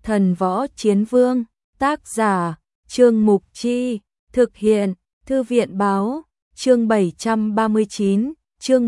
Thần Võ Chiến Vương, tác giả, Trương Mục Chi, thực hiện, Thư viện Báo, chương 739, chương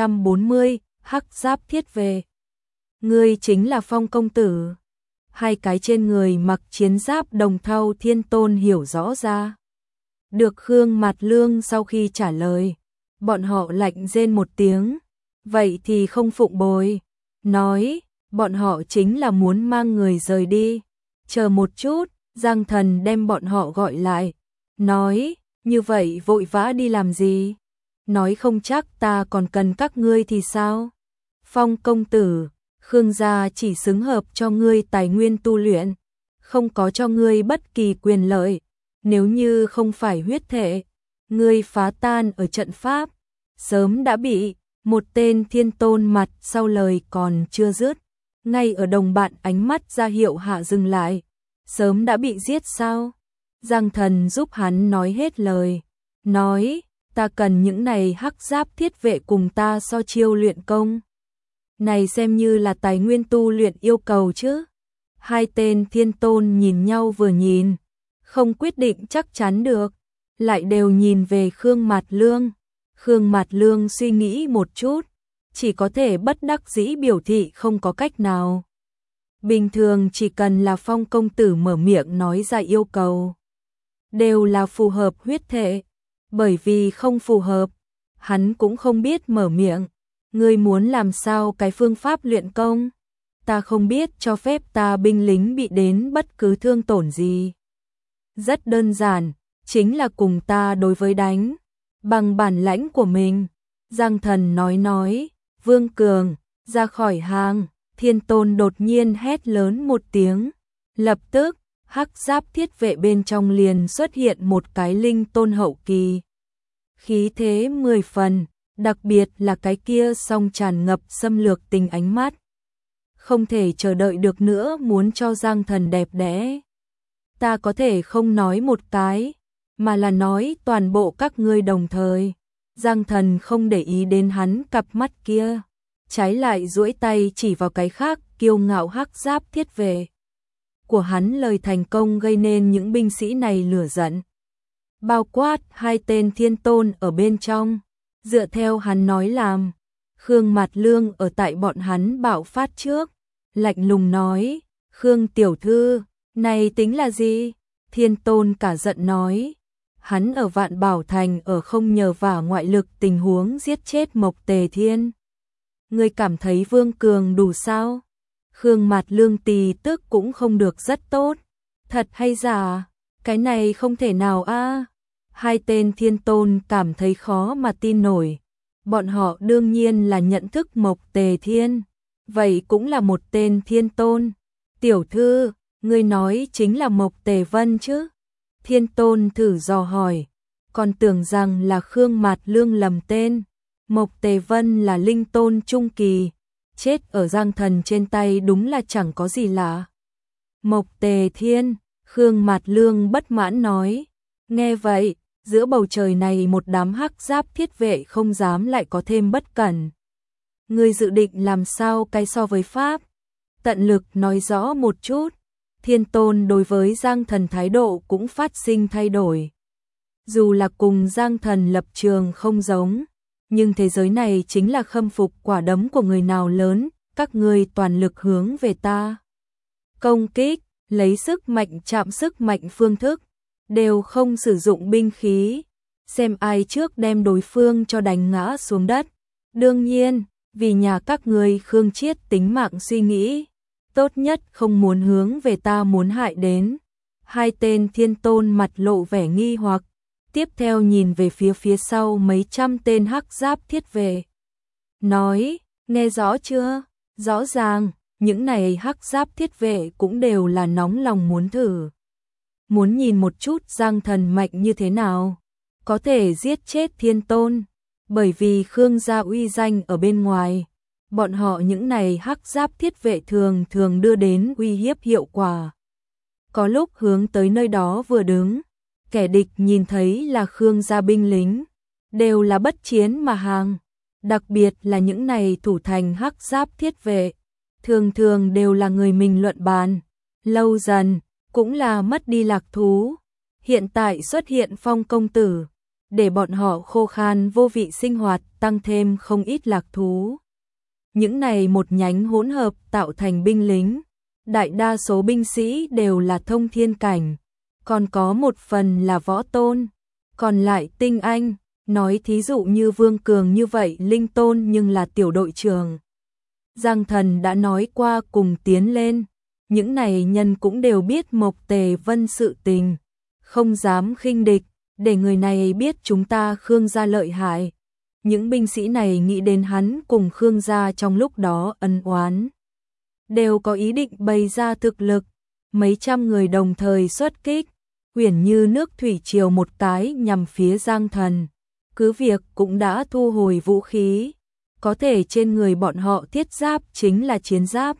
740, Hắc Giáp Thiết Vệ. Ngươi chính là Phong công tử. Hai cái trên người mặc chiến giáp đồng thau Thiên Tôn hiểu rõ ra. Được Khương Mạt Lương sau khi trả lời, bọn họ lạnh rên một tiếng, vậy thì không phụng bồi, nói, bọn họ chính là muốn mang người rời đi. Chờ một chút, Giang Thần đem bọn họ gọi lại, nói, như vậy vội vã đi làm gì? Nói không chắc ta còn cần các ngươi thì sao? Phong công tử, Khương gia chỉ xứng hợp cho ngươi tài nguyên tu luyện, không có cho ngươi bất kỳ quyền lợi. Nếu như không phải huyết thể, ngươi phá tan ở trận pháp, sớm đã bị một tên Thiên Tôn mặt sau lời còn chưa dứt, ngay ở đồng bạn ánh mắt ra hiệu hạ dừng lại, sớm đã bị giết sao? Giang Thần giúp hắn nói hết lời, nói, ta cần những này hắc giáp thiết vệ cùng ta so chiêu luyện công. Này xem như là tài nguyên tu luyện yêu cầu chứ? Hai tên Thiên Tôn nhìn nhau vừa nhìn, không quyết định chắc chắn được, lại đều nhìn về Khương Mạt Lương. Khương Mạt Lương suy nghĩ một chút, chỉ có thể bất đắc dĩ biểu thị không có cách nào. Bình thường chỉ cần là Phong công tử mở miệng nói ra yêu cầu, đều là phù hợp huyết thể, bởi vì không phù hợp, hắn cũng không biết mở miệng. Ngươi muốn làm sao cái phương pháp luyện công? Ta không biết cho phép ta binh lính bị đến bất cứ thương tổn gì. Rất đơn giản, chính là cùng ta đối với đánh, bằng bản lãnh của mình. Giang Thần nói, Vương Cường, ra khỏi hàng. Thiên Tôn đột nhiên hét lớn một tiếng, lập tức, hắc giáp thiết vệ bên trong liền xuất hiện một cái linh tôn hậu kỳ. Khí thế 10 phần, đặc biệt là cái kia song tràn ngập xâm lược tình ánh mắt. Không thể chờ đợi được nữa muốn cho Giang Thần đẹp đẽ. Ta có thể không nói một cái, mà là nói toàn bộ các ngươi đồng thời. Giang Thần không để ý đến hắn cặp mắt kia, trái lại duỗi tay chỉ vào cái khác, kiêu ngạo hắc giáp thiết vệ. Của hắn lời thành công gây nên những binh sĩ này lửa giận. Bao quát hai tên Thiên Tôn ở bên trong, dựa theo hắn nói làm. Khương Mạt Lương ở tại bọn hắn bạo phát trước, lạnh lùng nói, Khương tiểu thư, này tính là gì? Thiên Tôn cả giận nói, hắn ở Vạn Bảo Thành ở không nhờ vả ngoại lực tình huống giết chết Mộc Tề Thiên. Ngươi cảm thấy Vương Cường đủ sao? Khương Mạt Lương tì tức cũng không được rất tốt. Thật hay giả? Cái này không thể nào a. Hai tên Thiên Tôn cảm thấy khó mà tin nổi. Bọn họ đương nhiên là nhận thức Mộc Tề Thiên, vậy cũng là một tên Thiên Tôn. Tiểu thư, ngươi nói chính là Mộc Tề Vân chứ? Thiên Tôn thử dò hỏi, còn tưởng rằng là Khương Mạt Lương lầm tên. Mộc Tề Vân là linh tôn trung kỳ, chết ở Giang Thần trên tay đúng là chẳng có gì lạ. Mộc Tề Thiên, Khương Mạt Lương bất mãn nói, nghe vậy, giữa bầu trời này một đám hắc giáp thiết vệ không dám lại có thêm bất cẩn. Ngươi dự định làm sao cái so với Pháp? Tận lực nói rõ một chút. Thiên Tôn đối với Giang Thần thái độ cũng phát sinh thay đổi. Dù là cùng Giang Thần lập trường không giống, nhưng thế giới này chính là khâm phục quả đấm của người nào lớn, các ngươi toàn lực hướng về ta. Công kích, lấy sức mạnh chạm sức mạnh phương thức, đều không sử dụng binh khí, xem ai trước đem đối phương cho đánh ngã xuống đất. Đương nhiên, vì nhà các ngươi Khương Chiết tính mạng suy nghĩ, tốt nhất không muốn hướng về ta muốn hại đến. Hai tên Thiên Tôn mặt lộ vẻ nghi hoặc, tiếp theo nhìn về phía sau mấy trăm tên hắc giáp thiết vệ. Nói, nghe rõ chưa? Rõ ràng, những này hắc giáp thiết vệ cũng đều là nóng lòng muốn thử. Muốn nhìn một chút Giang Thần mạnh như thế nào, có thể giết chết Thiên Tôn, bởi vì Khương gia uy danh ở bên ngoài. Bọn họ những này hắc giáp thiết vệ thường thường đưa đến uy hiếp hiệu quả. Có lúc hướng tới nơi đó vừa đứng, kẻ địch nhìn thấy là Khương gia binh lính, đều là bất chiến mà hàng. Đặc biệt là những này thủ thành hắc giáp thiết vệ, thường thường đều là người mình luận bàn. Lâu dần, cũng là mất đi lạc thú. Hiện tại xuất hiện Phong công tử, để bọn họ khô khan vô vị sinh hoạt tăng thêm không ít lạc thú. Những này một nhánh hỗn hợp tạo thành binh lính, đại đa số binh sĩ đều là thông thiên cảnh, còn có một phần là võ tôn, còn lại tinh anh, nói thí dụ như Vương Cường như vậy linh tôn nhưng là tiểu đội trưởng. Giang Thần đã nói qua cùng tiến lên, những này nhân cũng đều biết Mộc Tề Vân sự tình, không dám khinh địch, để người này biết chúng ta Khương gia lợi hại. Những binh sĩ này nghĩ đến hắn cùng Khương gia trong lúc đó ân oán, đều có ý định bày ra thực lực, mấy trăm người đồng thời xuất kích, uyển như nước thủy triều một cái nhằm phía Giang Thần. Cứ việc cũng đã thu hồi vũ khí, có thể trên người bọn họ thiết giáp chính là chiến giáp.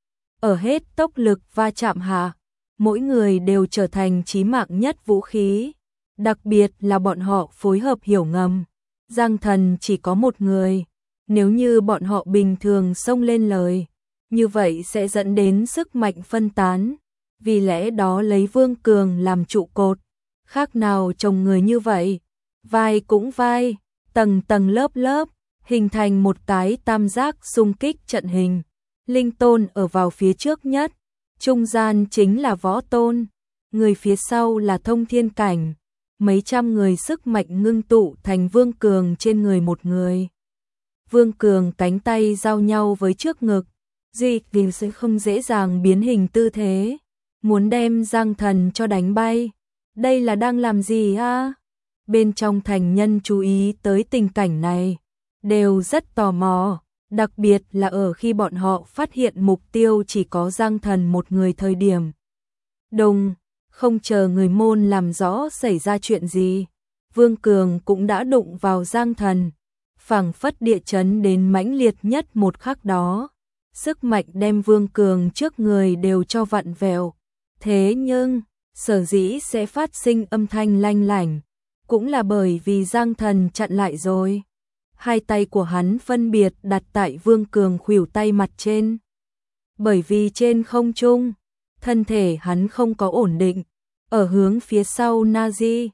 Ở hết tốc lực va chạm hạ, mỗi người đều trở thành chí mạng nhất vũ khí, đặc biệt là bọn họ phối hợp hiểu ngầm. Giang Thần chỉ có một người, nếu như bọn họ bình thường xông lên lời, như vậy sẽ dẫn đến sức mạnh phân tán, vì lẽ đó lấy Vương Cường làm trụ cột, khác nào chồng người như vậy, vai cũng vai, tầng tầng lớp lớp, hình thành một cái tam giác xung kích trận hình. Linh tôn ở vào phía trước nhất, trung gian chính là võ tôn, người phía sau là thông thiên cảnh, mấy trăm người sức mạnh ngưng tụ thành Vương Cường trên người một người. Vương Cường cánh tay giao nhau với trước ngực, Duy Kiều sẽ không dễ dàng biến hình tư thế, muốn đem Giang Thần cho đánh bay. Đây là đang làm gì a? Bên trong thành nhân chú ý tới tình cảnh này, đều rất tò mò, đặc biệt là ở khi bọn họ phát hiện mục tiêu chỉ có Giang Thần một người thời điểm. Đồng, không chờ người môn làm rõ xảy ra chuyện gì, Vương Cường cũng đã đụng vào Giang Thần, phảng phất địa chấn đến mãnh liệt nhất một khắc đó. Sức mạnh đem Vương Cường trước người đều cho vặn vẹo. Thế nhưng, sở dĩ sẽ phát sinh âm thanh lanh lảnh, cũng là bởi vì Giang Thần chặn lại rồi. Hai tay của hắn phân biệt đặt tại Vương Cường khuỷu tay mặt trên. Bởi vì trên không trung, thân thể hắn không có ổn định, ở hướng phía sau Nazi.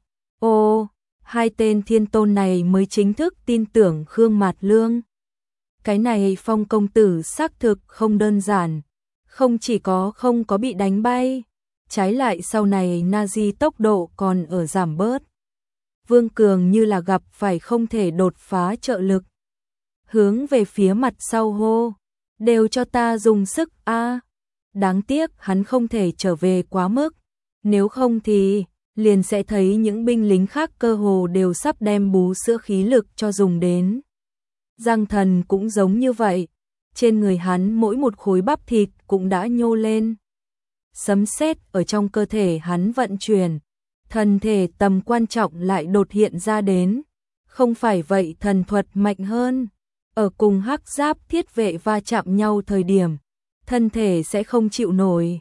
Hai tên thiên tôn này mới chính thức tin tưởng Khương Mạt Lương. Cái này Phong công tử xác thực không đơn giản, không chỉ có không có bị đánh bay, trái lại sau này Nazi tốc độ còn ở giảm bớt. Vương Cường như là gặp phải không thể đột phá trợ lực, hướng về phía mặt sau hô, đều cho ta dùng sức a. Đáng tiếc hắn không thể trở về quá mức, nếu không thì liền sẽ thấy những binh lính khác cơ hồ đều sắp đem bú sữa khí lực cho dùng đến. Giang Thần cũng giống như vậy, trên người hắn mỗi một khối bắp thịt cũng đã nhô lên. Sấm sét ở trong cơ thể hắn vận chuyển, thần thể tầm quan trọng lại đột hiện ra đến. Không phải vậy thần thuật mạnh hơn, ở cùng hắc giáp thiết vệ va chạm nhau thời điểm, thân thể sẽ không chịu nổi.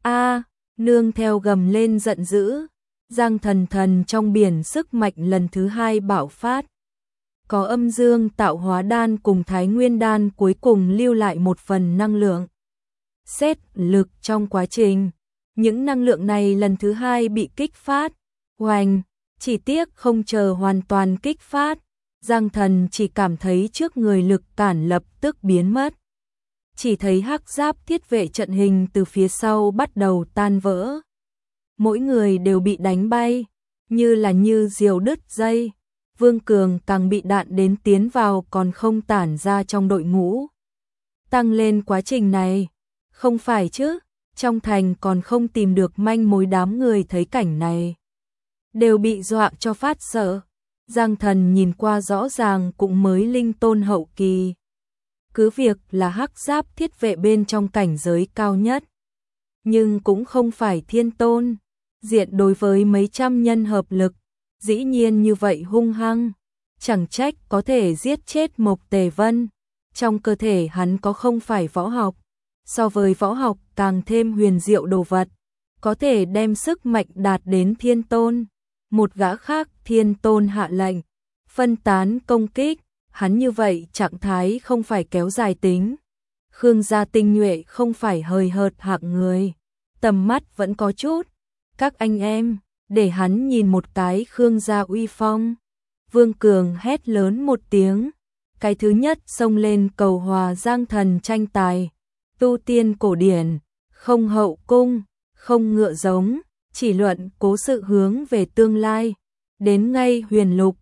Nương theo gầm lên giận dữ, Giang Thần trong biển sức mạnh lần thứ hai bạo phát. Có âm dương tạo hóa đan cùng thái nguyên đan cuối cùng lưu lại một phần năng lượng. Xét lực trong quá trình, những năng lượng này lần thứ hai bị kích phát. Oanh, chỉ tiếc không chờ hoàn toàn kích phát, Giang Thần chỉ cảm thấy trước người lực cản lập tức biến mất. Chỉ thấy hắc giáp thiết vệ trận hình từ phía sau bắt đầu tan vỡ. Mỗi người đều bị đánh bay, như diều đứt dây. Vương Cường càng bị đạn đến tiến vào còn không tản ra trong đội ngũ. Tăng lên quá trình này, không phải chứ, trong thành còn không tìm được manh mối, đám người thấy cảnh này đều bị dọa cho phát sợ. Giang Thần nhìn qua rõ ràng cũng mới linh tôn hậu kỳ. Cứ việc là hắc giáp thiết vệ bên trong cảnh giới cao nhất, nhưng cũng không phải thiên tôn. Diện đối với mấy trăm nhân hợp lực, dĩ nhiên như vậy hung hăng, chẳng trách có thể giết chết Mộc Tề Vân. Trong cơ thể hắn có không phải võ học, so với võ học càng thêm huyền diệu đồ vật, có thể đem sức mạnh đạt đến thiên tôn. Một gã khác thiên tôn hạ lệnh, phân tán công kích, hắn như vậy trạng thái không phải kéo dài tính. Khương gia tinh nhuệ không phải hời hợt hạng người, tầm mắt vẫn có chút. Các anh em, để hắn nhìn một cái Khương gia uy phong. Vương Cường hét lớn một tiếng. Cái thứ nhất xông lên cầu hòa giang thần tranh tài. Tu tiên cổ điển, không hậu cung, không ngựa giống, chỉ luận cố sự hướng về tương lai. Đến ngay huyền lục,